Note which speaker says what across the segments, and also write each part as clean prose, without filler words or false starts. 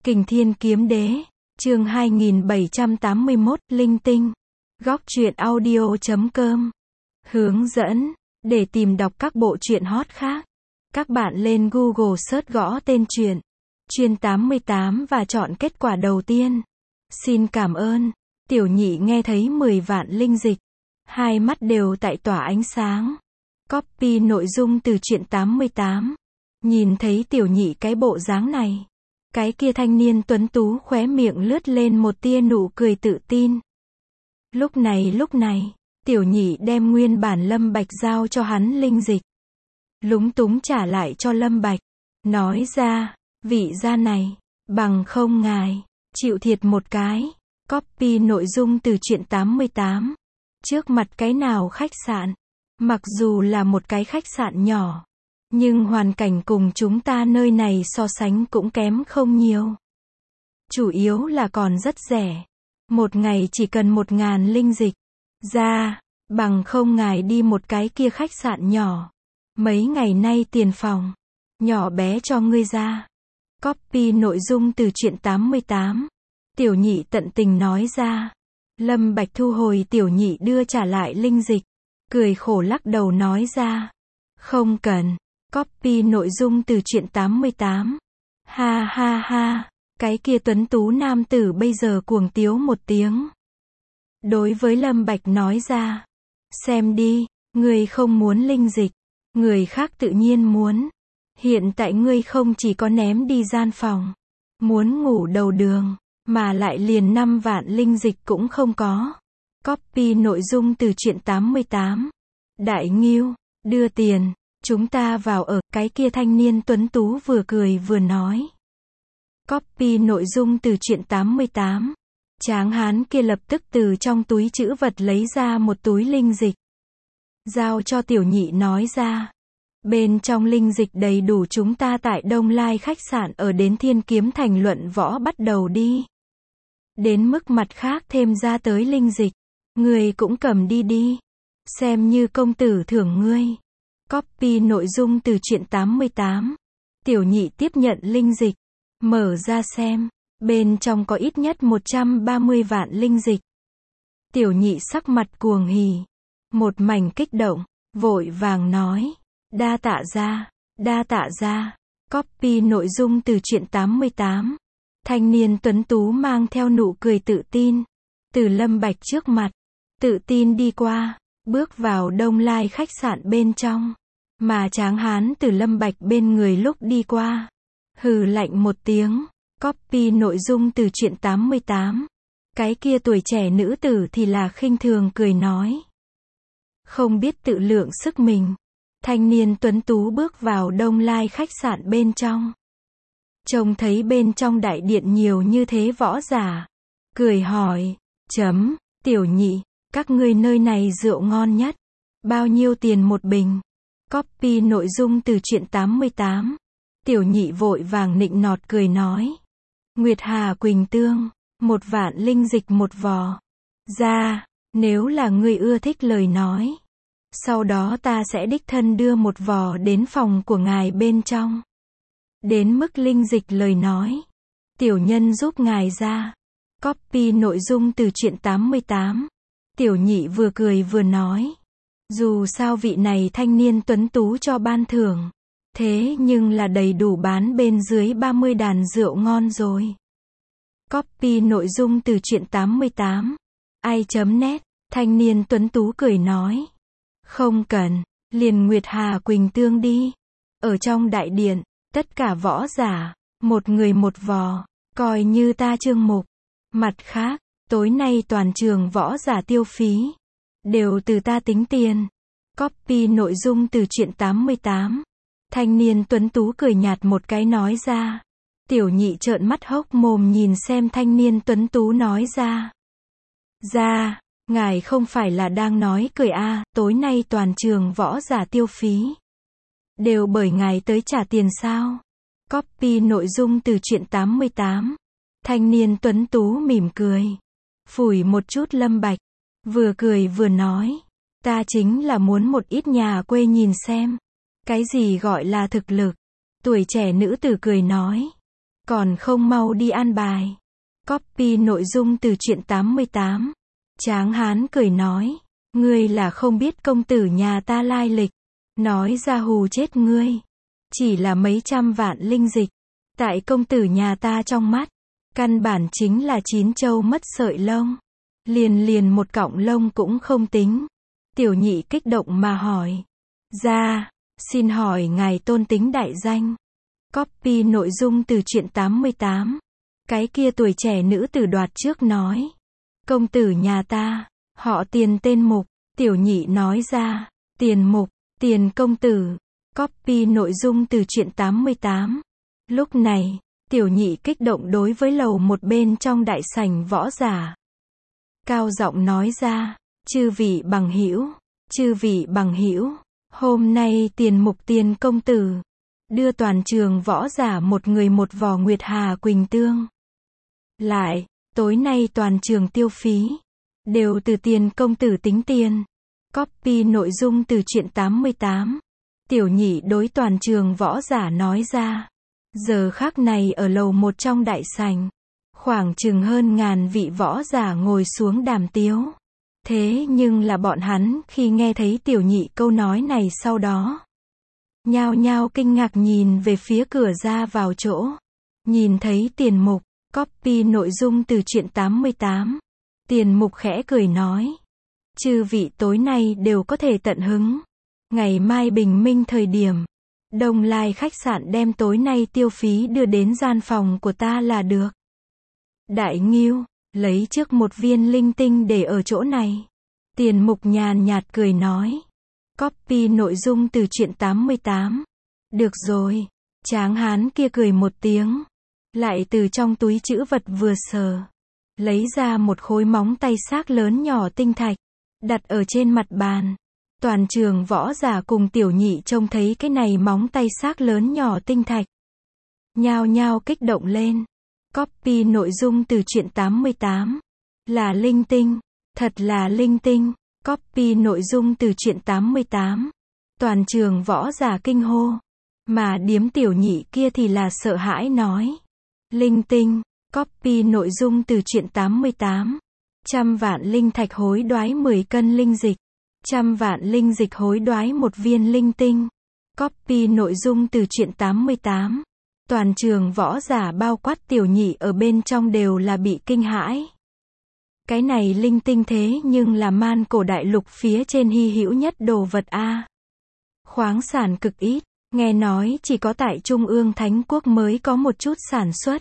Speaker 1: Kình Thiên Kiếm Đế, chương 2781, Linh Tinh. Góc truyện audio.com. Hướng dẫn, để tìm đọc các bộ truyện hot khác. Các bạn lên Google search gõ tên truyện Chuyên 88 và chọn kết quả đầu tiên. Xin cảm ơn. Tiểu nhị nghe thấy 10 vạn linh dịch. Hai mắt đều tại tỏa ánh sáng. Copy nội dung từ truyện 88. Nhìn thấy tiểu nhị cái bộ dáng này. Cái kia thanh niên tuấn tú khóe miệng lướt lên một tia nụ cười tự tin. Lúc này, tiểu nhị đem nguyên bản Lâm Bạch giao cho hắn linh dịch. Lúng túng trả lại cho Lâm Bạch. Nói ra, vị gia này, bằng không ngài, chịu thiệt một cái. Copy nội dung từ truyện 88. Trước mặt cái nào khách sạn, mặc dù là một cái khách sạn nhỏ, nhưng hoàn cảnh cùng chúng ta nơi này so sánh cũng kém không nhiều. Chủ yếu là còn rất rẻ. Một ngày chỉ cần 1000 linh dịch. Ra, bằng không ngài đi một cái kia khách sạn nhỏ. Mấy ngày nay tiền phòng, nhỏ bé cho ngươi ra. Copy nội dung từ truyện 88. Tiểu nhị tận tình nói ra. Lâm Bạch thu hồi tiểu nhị đưa trả lại linh dịch. Cười khổ lắc đầu nói ra. Không cần. Copy nội dung từ truyện 88. Ha ha ha. Cái kia tuấn tú nam tử bây giờ cuồng tiếu một tiếng. Đối với Lâm Bạch nói ra. Xem đi, ngươi không muốn linh dịch. Người khác tự nhiên muốn. Hiện tại ngươi không chỉ có ném đi gian phòng. Muốn ngủ đầu đường. Mà lại liền 5 vạn linh dịch cũng không có. Copy nội dung từ truyện 88. Đại Ngưu, đưa tiền. Chúng ta vào ở, cái kia thanh niên tuấn tú vừa cười vừa nói. Copy nội dung từ truyện 88. Tráng hán kia lập tức từ trong túi trữ vật lấy ra một túi linh dịch. Giao cho tiểu nhị nói ra. Bên trong linh dịch đầy đủ chúng ta tại Đông Lai khách sạn ở đến Thiên Kiếm Thành luận võ bắt đầu đi. Đến mức mặt khác thêm ra tới linh dịch. Người cũng cầm đi đi. Xem như công tử thưởng ngươi. Copy nội dung từ truyện 88. Tiểu nhị tiếp nhận linh dịch. Mở ra xem. Bên trong có ít nhất 130 vạn linh dịch. Tiểu nhị sắc mặt cuồng hỉ. Một mảnh kích động. Vội vàng nói. Đa tạ ra. Đa tạ ra. Copy nội dung từ truyện 88. Thanh niên tuấn tú mang theo nụ cười tự tin. Từ Lâm Bạch trước mặt. Tự tin đi qua. Bước vào Đông Lai khách sạn bên trong. Mà tráng hán từ Lâm Bạch bên người lúc đi qua. Hừ lạnh một tiếng. Copy nội dung từ truyện 88. Cái kia tuổi trẻ nữ tử thì là khinh thường cười nói. Không biết tự lượng sức mình. Thanh niên tuấn tú bước vào Đông Lai khách sạn bên trong. Trông thấy bên trong đại điện nhiều như thế võ giả. Cười hỏi. Tiểu nhị, các ngươi nơi này rượu ngon nhất. Bao nhiêu tiền một bình? Copy nội dung từ truyện 88. Tiểu nhị vội vàng nịnh nọt cười nói. Nguyệt Hà Quỳnh Tương. 1 vạn linh dịch một vò. Ra, nếu là ngươi ưa thích lời nói. Sau đó ta sẽ đích thân đưa một vò đến phòng của ngài bên trong. Đến mức linh dịch lời nói. Tiểu nhân giúp ngài ra. Copy nội dung từ truyện 88. Tiểu nhị vừa cười vừa nói. Dù sao vị này thanh niên tuấn tú cho ban thưởng. Thế nhưng là đầy đủ bán bên dưới 30 đàn rượu ngon rồi. Copy nội dung từ truyện 88. Ai.net. Thanh niên tuấn tú cười nói. Không cần, liền Nguyệt Hà Quỳnh Tương đi. Ở trong đại điện, tất cả võ giả, một người một vò, coi như ta chương mục. Mặt khác, tối nay toàn trường võ giả tiêu phí. Đều từ ta tính tiền. Copy nội dung từ truyện 88. Thanh niên tuấn tú cười nhạt một cái nói ra. Tiểu nhị trợn mắt hốc mồm nhìn xem thanh niên tuấn tú nói ra. Ra, ngài không phải là đang nói cười à, tối nay toàn trường võ giả tiêu phí. Đều bởi ngài tới trả tiền sao? Copy nội dung từ truyện 88. Thanh niên tuấn tú mỉm cười. Phủi một chút Lâm Bạch. Vừa cười vừa nói. Ta chính là muốn một ít nhà quê nhìn xem. Cái gì gọi là thực lực? Tuổi trẻ nữ tử cười nói. Còn không mau đi an bài. Copy nội dung từ truyện 88. Tráng hán cười nói. Ngươi là không biết công tử nhà ta lai lịch. Nói ra hù chết ngươi. Chỉ là mấy trăm vạn linh dịch. Tại công tử nhà ta trong mắt. Căn bản chính là 9 châu mất sợi lông. Liền một cọng lông cũng không tính. Tiểu nhị kích động mà hỏi. Ra, xin hỏi ngài tôn tính đại danh. Copy nội dung từ truyện 88. Cái kia tuổi trẻ nữ tử đoạt trước nói. Công tử nhà ta, họ Tiền tên Mục. Tiểu nhị nói ra. Tiền Mục, Tiền công tử. Copy nội dung từ truyện 88. Lúc này, tiểu nhị kích động đối với lầu một bên trong đại sảnh võ giả. Cao giọng nói ra. Chư vị bằng hữu, hôm nay Tiền Mục Tiền công tử đưa toàn trường võ giả một người một vò Nguyệt Hà Quỳnh Tương. Lại, tối nay toàn trường tiêu phí đều từ Tiền công tử tính tiền. Copy nội dung từ truyện 88. Tiểu nhị đối toàn trường võ giả nói ra. Giờ khắc này ở lầu một trong đại sảnh, khoảng chừng hơn ngàn vị võ giả ngồi xuống đàm tiếu. Thế nhưng là bọn hắn khi nghe thấy tiểu nhị câu nói này sau đó, nhao nhao kinh ngạc nhìn về phía cửa ra vào chỗ. Nhìn thấy Tiền Mục. Copy nội dung từ truyện 88. Tiền Mục khẽ cười nói. Chư vị tối nay đều có thể tận hứng. Ngày mai bình minh thời điểm, Đông Lai khách sạn đem tối nay tiêu phí đưa đến gian phòng của ta là được. Đại Ngưu, lấy trước một viên linh tinh để ở chỗ này. Tiền Mục nhàn nhạt cười nói. Copy nội dung từ truyện 88. Được rồi. Tráng hán kia cười một tiếng. Lại từ trong túi trữ vật vừa sờ. Lấy ra một khối móng tay xác lớn nhỏ tinh thạch. Đặt ở trên mặt bàn. Toàn trường võ giả cùng tiểu nhị trông thấy cái này móng tay xác lớn nhỏ tinh thạch. Nhao nhao kích động lên. Copy nội dung từ truyện 88. Là linh tinh. Thật là linh tinh. Copy nội dung từ truyện 88. Toàn trường võ giả kinh hô. Mà điếm tiểu nhị kia thì là sợ hãi nói. Linh tinh. Copy nội dung từ truyện 88. 100 vạn linh thạch hối đoái 10 cân linh dịch. 100 vạn linh dịch hối đoái một viên linh tinh. Copy nội dung từ truyện 88. Toàn trường võ giả bao quát tiểu nhị ở bên trong đều là bị kinh hãi. Cái này linh tinh thế nhưng là man cổ đại lục phía trên hy hữu nhất đồ vật a. Khoáng sản cực ít, nghe nói chỉ có tại Trung ương Thánh Quốc mới có một chút sản xuất.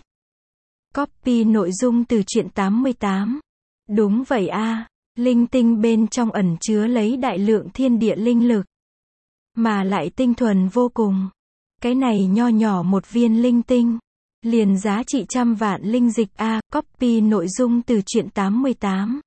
Speaker 1: Copy nội dung từ truyện 88. Đúng vậy a, linh tinh bên trong ẩn chứa lấy đại lượng thiên địa linh lực. Mà lại tinh thuần vô cùng. Cái này nho nhỏ một viên linh tinh. Liền giá trị 100 vạn linh dịch a. Copy nội dung từ truyện 88.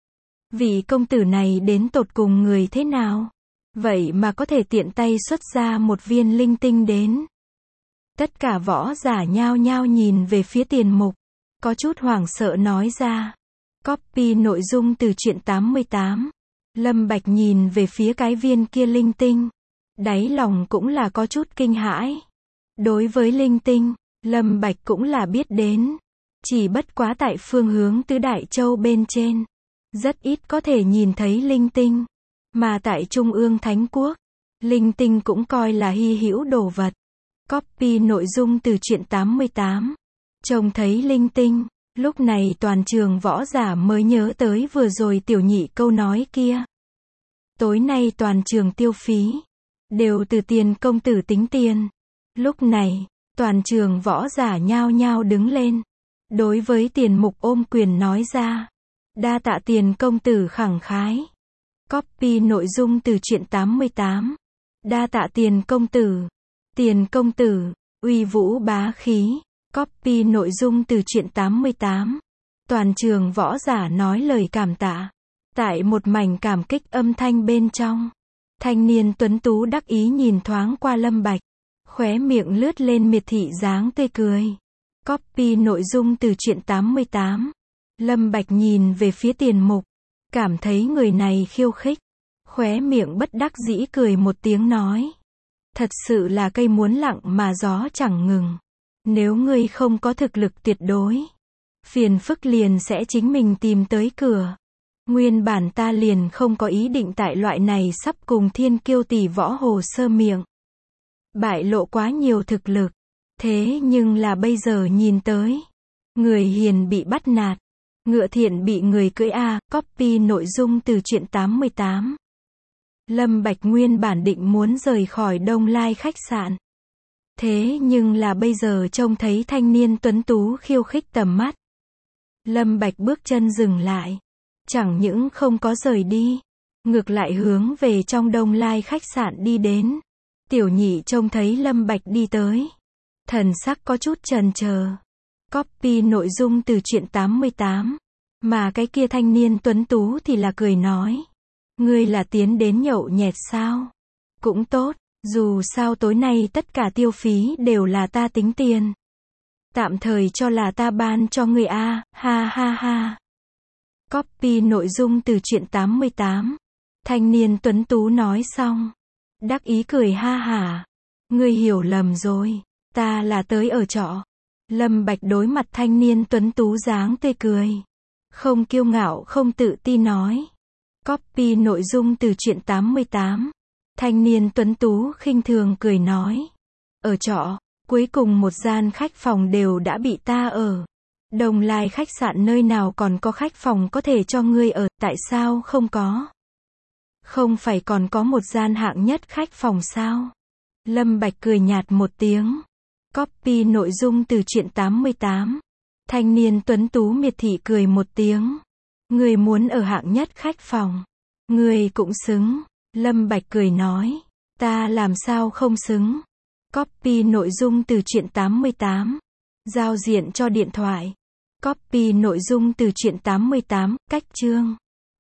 Speaker 1: Vị công tử này đến tột cùng người thế nào? Vậy mà có thể tiện tay xuất ra một viên linh tinh đến. Tất cả võ giả nhao nhao nhìn về phía Tiền Mục. Có chút hoảng sợ nói ra. Copy nội dung từ truyện 88. Lâm Bạch nhìn về phía cái viên kia linh tinh. Đáy lòng cũng là có chút kinh hãi. Đối với linh tinh, Lâm Bạch cũng là biết đến. Chỉ bất quá tại phương hướng Tứ Đại Châu bên trên. Rất ít có thể nhìn thấy linh tinh. Mà tại Trung ương Thánh Quốc, linh tinh cũng coi là hy hữu đồ vật. Copy nội dung từ truyện 88. Trông thấy linh tinh, lúc này toàn trường võ giả mới nhớ tới vừa rồi tiểu nhị câu nói kia. Tối nay toàn trường tiêu phí đều từ Tiền công tử tính tiền. Lúc này, toàn trường võ giả nhao nhao đứng lên. Đối với Tiền Mục ôm quyền nói ra. Đa tạ Tiền công tử khẳng khái. Copy nội dung từ truyện 88. Đa tạ Tiền công tử. Tiền công tử, uy vũ bá khí. Copy nội dung từ truyện 88. Toàn trường võ giả nói lời cảm tạ. Tại một mảnh cảm kích âm thanh bên trong. Thanh niên tuấn tú đắc ý nhìn thoáng qua Lâm Bạch. Khóe miệng lướt lên miệt thị dáng tươi cười. Copy nội dung từ truyện 88. Lâm Bạch nhìn về phía Tiền Mục. Cảm thấy người này khiêu khích. Khóe miệng bất đắc dĩ cười một tiếng nói. Thật sự là cây muốn lặng mà gió chẳng ngừng. Nếu ngươi không có thực lực tuyệt đối, phiền phức liền sẽ chính mình tìm tới cửa. Nguyên bản ta liền không có ý định tại loại này sắp cùng thiên kiêu tỷ võ hồ sơ miệng bại lộ quá nhiều thực lực. Thế nhưng là bây giờ nhìn tới, người hiền bị bắt nạt, ngựa thiện bị người cưỡi a. Copy nội dung từ truyện 88. Lâm Bạch nguyên bản định muốn rời khỏi Đông Lai khách sạn. Thế nhưng là bây giờ trông thấy thanh niên tuấn tú khiêu khích tầm mắt. Lâm Bạch bước chân dừng lại. Chẳng những không có rời đi, ngược lại hướng về trong Đông Lai khách sạn đi đến. Tiểu nhị trông thấy Lâm Bạch đi tới, thần sắc có chút chần chờ. Copy nội dung từ truyện 88. Mà cái kia thanh niên tuấn tú thì là cười nói. Ngươi là tiến đến nhậu nhẹt sao? Cũng tốt, dù sao tối nay tất cả tiêu phí đều là ta tính tiền. Tạm thời cho là ta ban cho ngươi a, ha ha ha. Copy nội dung từ truyện 88. Thanh niên tuấn tú nói xong, đắc ý cười ha hả. Ngươi hiểu lầm rồi, ta là tới ở trọ. Lâm Bạch đối mặt thanh niên tuấn tú dáng tươi cười, không kiêu ngạo không tự tin nói. Copy nội dung từ truyện 88. Thanh niên tuấn tú khinh thường cười nói. Ở trọ, cuối cùng một gian khách phòng đều đã bị ta ở. Đông Lai khách sạn nơi nào còn có khách phòng có thể cho ngươi ở, tại sao không có? Không phải còn có một gian hạng nhất khách phòng sao? Lâm Bạch cười nhạt một tiếng. Copy nội dung từ truyện 88. Thanh niên tuấn tú miệt thị cười một tiếng. Ngươi muốn ở hạng nhất khách phòng, ngươi cũng xứng. Lâm Bạch cười nói. Ta làm sao không xứng? Copy nội dung từ truyện 88. Giao diện cho điện thoại. Copy nội dung từ truyện 88, cách chương.